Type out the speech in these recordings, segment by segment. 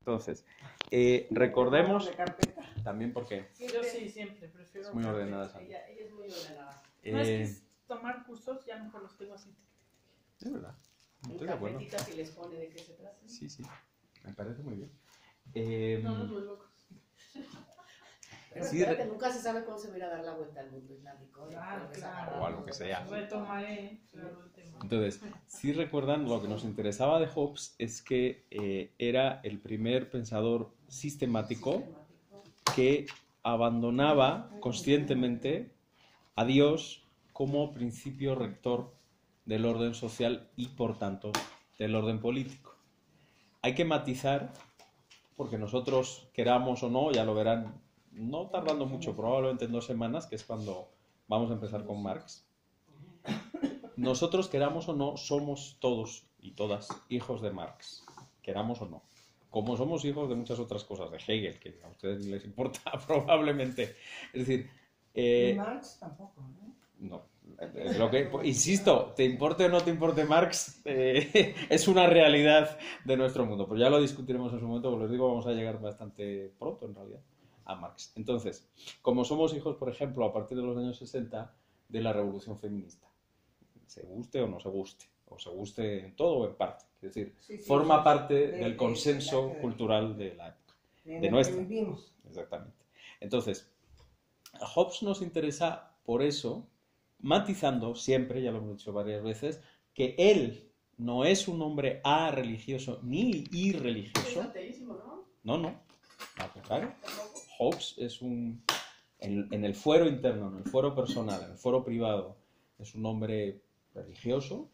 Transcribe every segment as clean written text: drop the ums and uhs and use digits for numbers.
Entonces, recordemos también porque Yo sí, siempre prefiero. es muy ordenada. Ella es muy ordenada. No es que tomar cursos, ya mejor los tengo así. Es verdad. En Estoy de acuerdo. carpetitas y les pone de qué se trata. Sí, sí. Me parece muy bien. No nos volvemos. Pero Sí, espérate, nunca se sabe cómo se va a ir a dar la vuelta al mundo islámico. Claro, claro. O algo que sea. Retomaré, claro, el tema. Entonces, si recuerdan, lo que nos interesaba de Hobbes es que era el primer pensador sistemático que abandonaba conscientemente a Dios como principio rector del orden social y, por tanto, del orden político. Hay que matizar, porque nosotros, queramos o no, ya lo verán, no tardando mucho, probablemente en 2 semanas, que es cuando vamos a empezar con Marx. Nosotros, queramos o no, somos todos y todas hijos de Marx, queramos o no. Como somos hijos de muchas otras cosas, de Hegel, que a ustedes les importa probablemente. Es decir... Marx tampoco, ¿no? No. Lo que, insisto, te importe o no te importe Marx, es una realidad de nuestro mundo. Pero ya lo discutiremos en su momento, porque les digo, vamos a llegar bastante pronto, en realidad, a Marx. Entonces, como somos hijos, por ejemplo, a partir de los años 60, de la revolución feminista, se guste o no se guste, o se guste en todo o en parte, es decir, forma parte del consenso cultural de la época, de nuestra. Exactamente. Entonces, a Hobbes nos interesa por eso, matizando siempre, ya lo hemos dicho varias veces, que él no es un hombre religioso ni irreligioso. Es ateísimo, ¿no? No, al contrario. Hobbes es en el fuero interno, en el fuero personal, en el fuero privado, es un hombre religioso.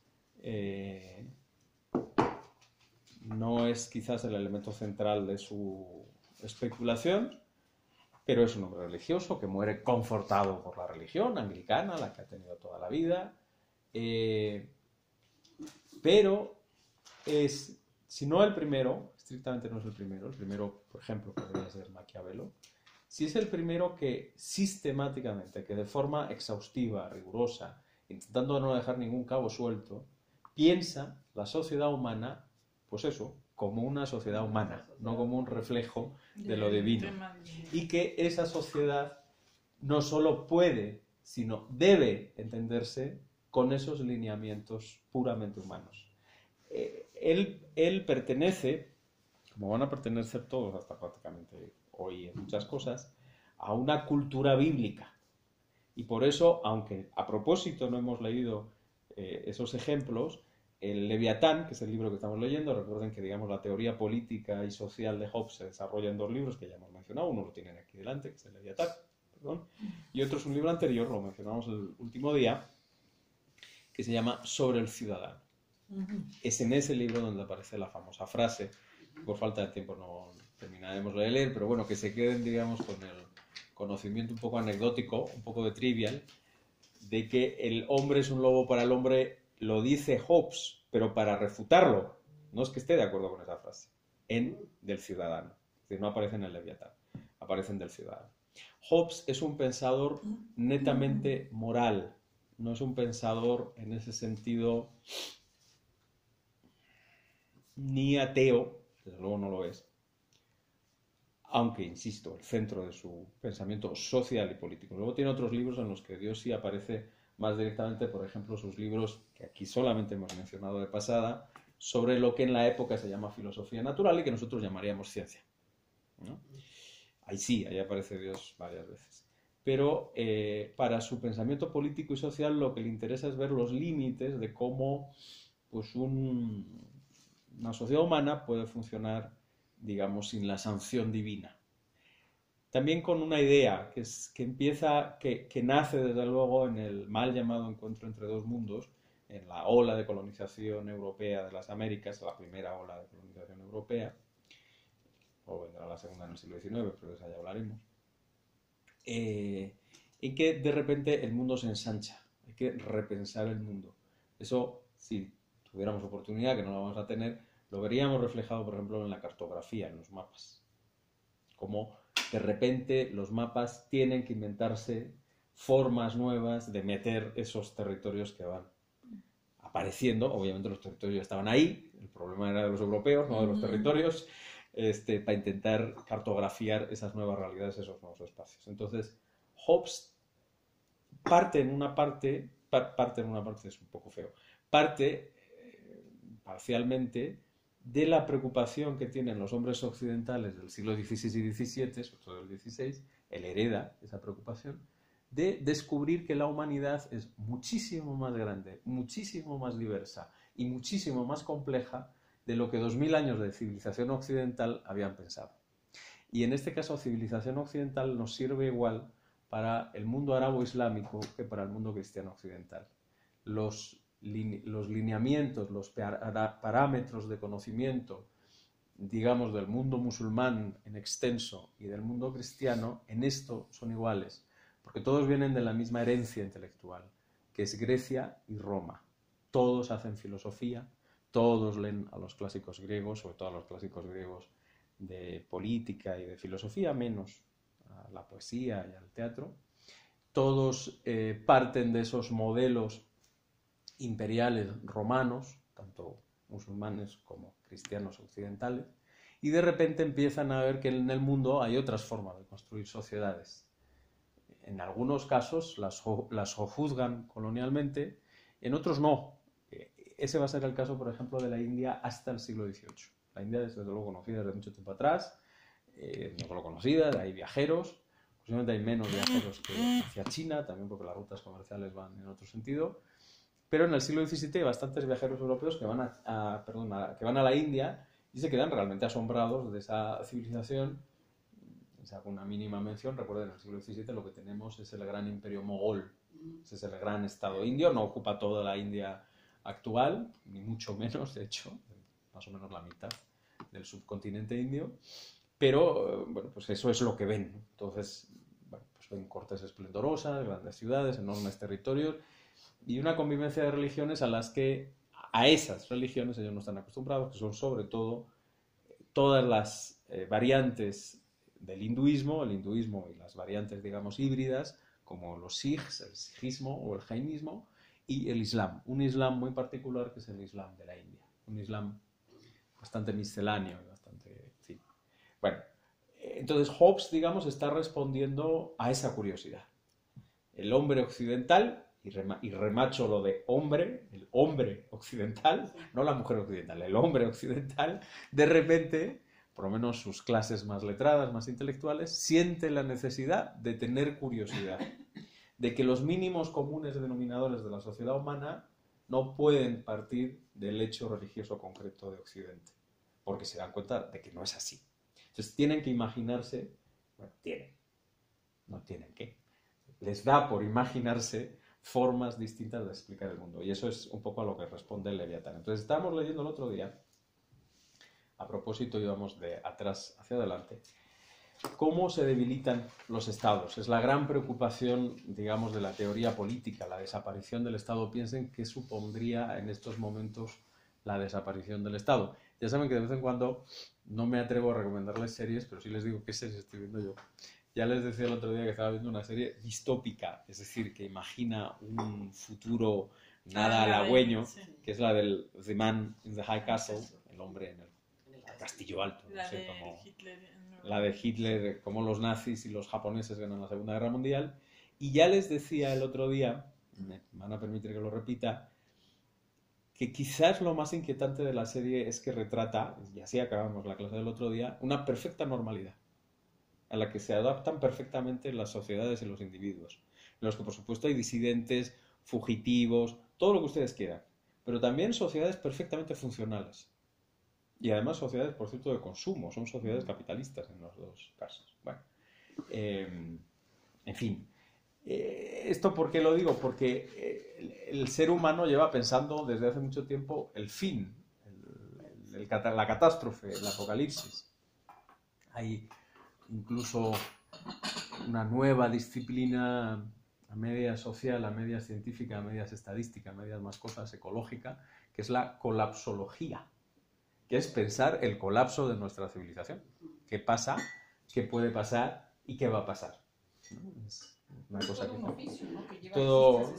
No es quizás el elemento central de su especulación, pero es un hombre religioso que muere confortado por la religión anglicana, la que ha tenido toda la vida. Pero es, si no el primero, estrictamente no es el primero, por ejemplo, podría ser Maquiavelo, si es el primero que sistemáticamente, que de forma exhaustiva, rigurosa, intentando no dejar ningún cabo suelto, piensa la sociedad humana, pues eso, como una sociedad humana, no como un reflejo de lo divino. Y que esa sociedad no solo puede, sino debe entenderse con esos lineamientos puramente humanos. Él pertenece, como van a pertenecer todos hasta prácticamente hoy en muchas cosas, a una cultura bíblica. Y por eso, aunque a propósito no hemos leído esos ejemplos, el Leviatán, que es el libro que estamos leyendo, recuerden que digamos la teoría política y social de Hobbes se desarrolla en 2 libros que ya hemos mencionado, uno lo tienen aquí delante, que es el Leviatán, y otro es un libro anterior, lo mencionamos el último día, que se llama Sobre el ciudadano. Es en ese libro donde aparece la famosa frase, por falta de tiempo no terminaremos de leer, pero bueno, que se queden, digamos, con el conocimiento un poco anecdótico, un poco de trivial, de que el hombre es un lobo para el hombre, lo dice Hobbes, pero para refutarlo, no es que esté de acuerdo con esa frase, del ciudadano. Es decir, no aparece en el Leviatán, aparece en del ciudadano. Hobbes es un pensador netamente moral, no es un pensador en ese sentido ni ateo, desde luego no lo es, aunque, insisto, el centro de su pensamiento social y político. Luego tiene otros libros en los que Dios sí aparece más directamente, por ejemplo, sus libros, que aquí solamente hemos mencionado de pasada, sobre lo que en la época se llama filosofía natural y que nosotros llamaríamos ciencia, ¿no? Ahí aparece Dios varias veces. Pero para su pensamiento político y social lo que le interesa es ver los límites de cómo pues, una sociedad humana puede funcionar, digamos, sin la sanción divina. También con una idea que nace desde luego en el mal llamado encuentro entre 2 mundos, en la ola de colonización europea de las Américas, la primera ola de colonización europea, o vendrá la segunda en el siglo XIX, pero de esa ya hablaremos, en que de repente el mundo se ensancha, hay que repensar el mundo. Eso, si tuviéramos oportunidad, que no la vamos a tener, lo veríamos reflejado, por ejemplo, en la cartografía, en los mapas. Como de repente los mapas tienen que inventarse formas nuevas de meter esos territorios que van apareciendo. Obviamente los territorios estaban ahí, el problema era de los europeos, no de los territorios, para intentar cartografiar esas nuevas realidades, esos nuevos espacios. Entonces, Hobbes parte en una parte es un poco feo, parte parcialmente de la preocupación que tienen los hombres occidentales del siglo XVI y XVII, sobre todo del XVI, él hereda esa preocupación, de descubrir que la humanidad es muchísimo más grande, muchísimo más diversa y muchísimo más compleja de lo que 2000 años de civilización occidental habían pensado. Y en este caso, civilización occidental nos sirve igual para el mundo arabo-islámico que para el mundo cristiano occidental. Los lineamientos, los parámetros de conocimiento, digamos, del mundo musulmán en extenso y del mundo cristiano, en esto son iguales, porque todos vienen de la misma herencia intelectual, que es Grecia y Roma. Todos hacen filosofía, todos leen a los clásicos griegos, sobre todo a los clásicos griegos de política y de filosofía, menos a la poesía y al teatro. Todos parten de esos modelos imperiales romanos, tanto musulmanes como cristianos occidentales, y de repente empiezan a ver que en el mundo hay otras formas de construir sociedades. En algunos casos las juzgan colonialmente, en otros no. Ese va a ser el caso, por ejemplo, de la India hasta el siglo XVIII. La India, desde luego, conocida desde mucho tiempo atrás, no solo conocida, hay viajeros, posiblemente hay menos viajeros que hacia China, también porque las rutas comerciales van en otro sentido, pero en el siglo XVII hay bastantes viajeros europeos que van a la India y se quedan realmente asombrados de esa civilización. Si hago una mínima mención, recuerden, en el siglo XVII lo que tenemos es el gran imperio mogol, ese es el gran estado indio, no ocupa toda la India actual, ni mucho menos, de hecho, más o menos la mitad del subcontinente indio, pero bueno, pues eso es lo que ven, ¿no? Entonces, bueno, pues ven cortes esplendorosas, grandes ciudades, enormes territorios y una convivencia de religiones a esas religiones ellos no están acostumbrados, que son sobre todo todas las variantes del hinduismo, el hinduismo y las variantes, digamos, híbridas, como los sikhs, el sijismo o el jainismo, y el islam, un islam muy particular que es el islam de la India, un islam bastante misceláneo, bastante, en fin. Bueno, entonces Hobbes, digamos, está respondiendo a esa curiosidad. El hombre occidental, y remacho lo de hombre, el hombre occidental, no la mujer occidental, el hombre occidental, de repente, por lo menos sus clases más letradas, más intelectuales, siente la necesidad de tener curiosidad, de que los mínimos comunes denominadores de la sociedad humana no pueden partir del hecho religioso concreto de Occidente, porque se dan cuenta de que no es así. Entonces tienen que imaginarse, bueno, no tienen que, les da por imaginarse formas distintas de explicar el mundo, y eso es un poco a lo que responde el Leviatán. Entonces estábamos leyendo el otro día, a propósito íbamos de atrás hacia adelante, cómo se debilitan los estados. Es la gran preocupación, digamos, de la teoría política, la desaparición del Estado. Piensen qué supondría en estos momentos la desaparición del Estado. Ya saben que de vez en cuando no me atrevo a recomendarles series, pero sí les digo qué series estoy viendo yo. Ya les decía el otro día que estaba viendo una serie distópica, es decir, que imagina un futuro nada halagüeño, que es la del The Man in the High Castle, el hombre en el castillo alto, no sé cómo... La de Hitler, cómo los nazis y los japoneses ganan la Segunda Guerra Mundial. Y ya les decía el otro día, me van a permitir que lo repita, que quizás lo más inquietante de la serie es que retrata, y así acabamos la clase del otro día, una perfecta normalidad, a la que se adaptan perfectamente las sociedades y los individuos, en los que por supuesto hay disidentes, fugitivos, todo lo que ustedes quieran, pero también sociedades perfectamente funcionales. Y además sociedades, por cierto, de consumo, son sociedades capitalistas en los dos casos. Bueno, en fin, ¿esto por qué lo digo? Porque el ser humano lleva pensando desde hace mucho tiempo el fin, la catástrofe, el apocalipsis. Hay incluso una nueva disciplina a medias social, a medias científica, a medias estadística, a medias más cosas, ecológica, que es la colapsología, que es pensar el colapso de nuestra civilización. ¿Qué pasa? ¿Qué puede pasar? ¿Y qué va a pasar? ¿No? Es una cosa todo un oficio, ¿no? Que lleva todo, siglos.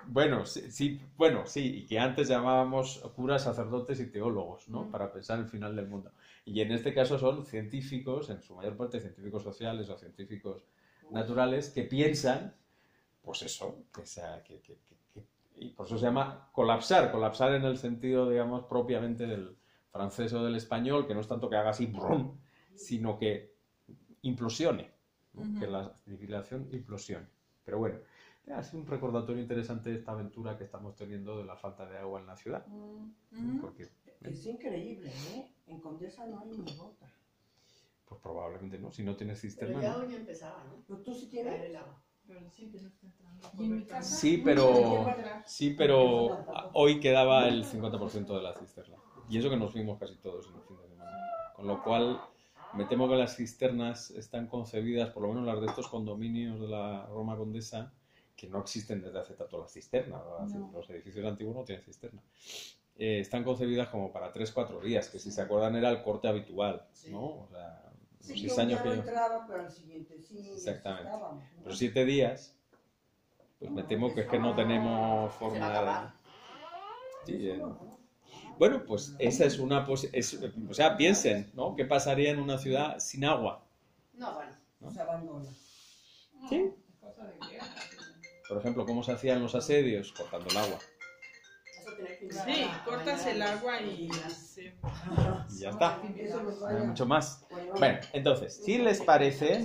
Bueno, sí, y que antes llamábamos curas, sacerdotes y teólogos, ¿no? Para pensar el final del mundo. Y en este caso son científicos, en su mayor parte científicos sociales o científicos naturales, que piensan, pues eso, y por eso se llama colapsar en el sentido, digamos, propiamente del francés o del español, que no es tanto que haga así, brum, sino que implosione, ¿no? Que la civilización implosione. Pero bueno, ha sido un recordatorio interesante de esta aventura que estamos teniendo de la falta de agua en la ciudad. Porque, Es increíble, ¿eh? En Condesa no hay ni gota. pues probablemente no, si no tienes Pero cisterna. ya ¿No? hoy empezaba, ¿no? Pero tú sí Caer tienes. el agua. Pero dicen que no está entrando. ¿Y en mi casa? Sí, pero hoy quedaba el 50% de la cisterna. Y eso que nos fuimos casi todos en el fin de semana. Con lo cual, me temo que las cisternas están concebidas, por lo menos las de estos condominios de la Roma Condesa, que no existen desde hace tanto las cisternas. No. Los edificios antiguos no tienen cisterna. Están concebidas como para 3-4 días, que si se acuerdan era el corte habitual, ¿no? O sea, los Sí, 6 que un años día no que yo... entraba, pero al siguiente sí. Exactamente. necesitábamos, ¿no? Pero 7 días, pues me temo que es que no tenemos Se va a forma acabar. Sí, bueno, pues esa es una o sea, piensen, ¿no? ¿Qué pasaría en una ciudad sin agua? No, bueno. Se abandona. Sí. Cosa de guerra. Por ejemplo, ¿cómo se hacían los asedios? Cortando el agua. Eso tiene que Sí, cortas el agua y se... Y ya está. Eso nos No hay vaya. mucho más. Bueno, Bueno, entonces, si les parece,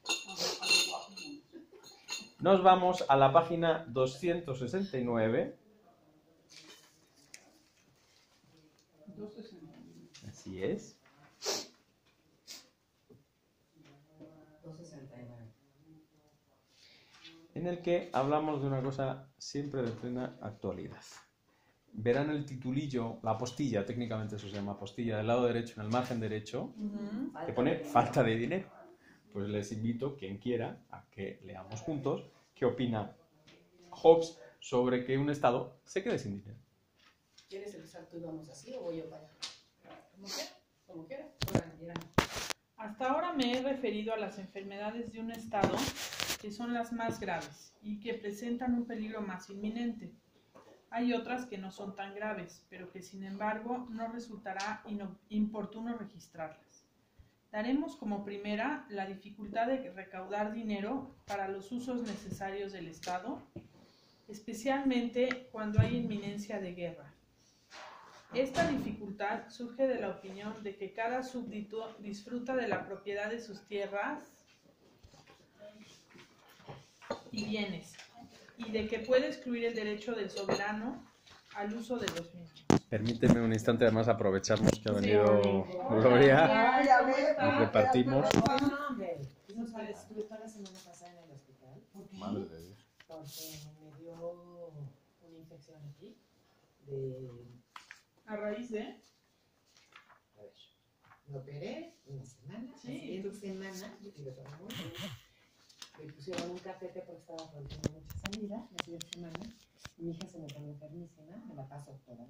nos vamos a la página 269. 269. Así es. 269. En el que hablamos de una cosa siempre de plena actualidad. Verán el titulillo, la postilla, técnicamente eso se llama postilla, del lado derecho, en el margen derecho, que pone falta de dinero. Pues les invito, quien quiera, a que leamos juntos qué opina Hobbes sobre que un Estado se quede sin dinero. ¿Quieres empezar tú y vamos así o voy yo para allá? ¿Cómo qué? Como quieras. Hasta ahora me he referido a las enfermedades de un estado que son las más graves y que presentan un peligro más inminente. Hay otras que no son tan graves, pero que sin embargo no resultará importuno registrarlas. Daremos como primera la dificultad de recaudar dinero para los usos necesarios del Estado, especialmente cuando hay inminencia de guerra. Esta dificultad surge de la opinión de que cada súbdito disfruta de la propiedad de sus tierras y bienes, y de que puede excluir el derecho del soberano al uso de los mismos. Permíteme un instante, además aprovechamos que ha venido Gloria. Ay, a ver, Nos repartimos. ¿No sabes? Estuve toda la semana pasada en el hospital Madre de Dios. porque me dio una infección aquí de... A raíz de... A ver, me operé una semana, Sí, la siguiente tú- semana, me pusieron un cafete porque estaba faltando mucha salida, la siguiente semana, mi hija se me pone enfermísima, me la paso toda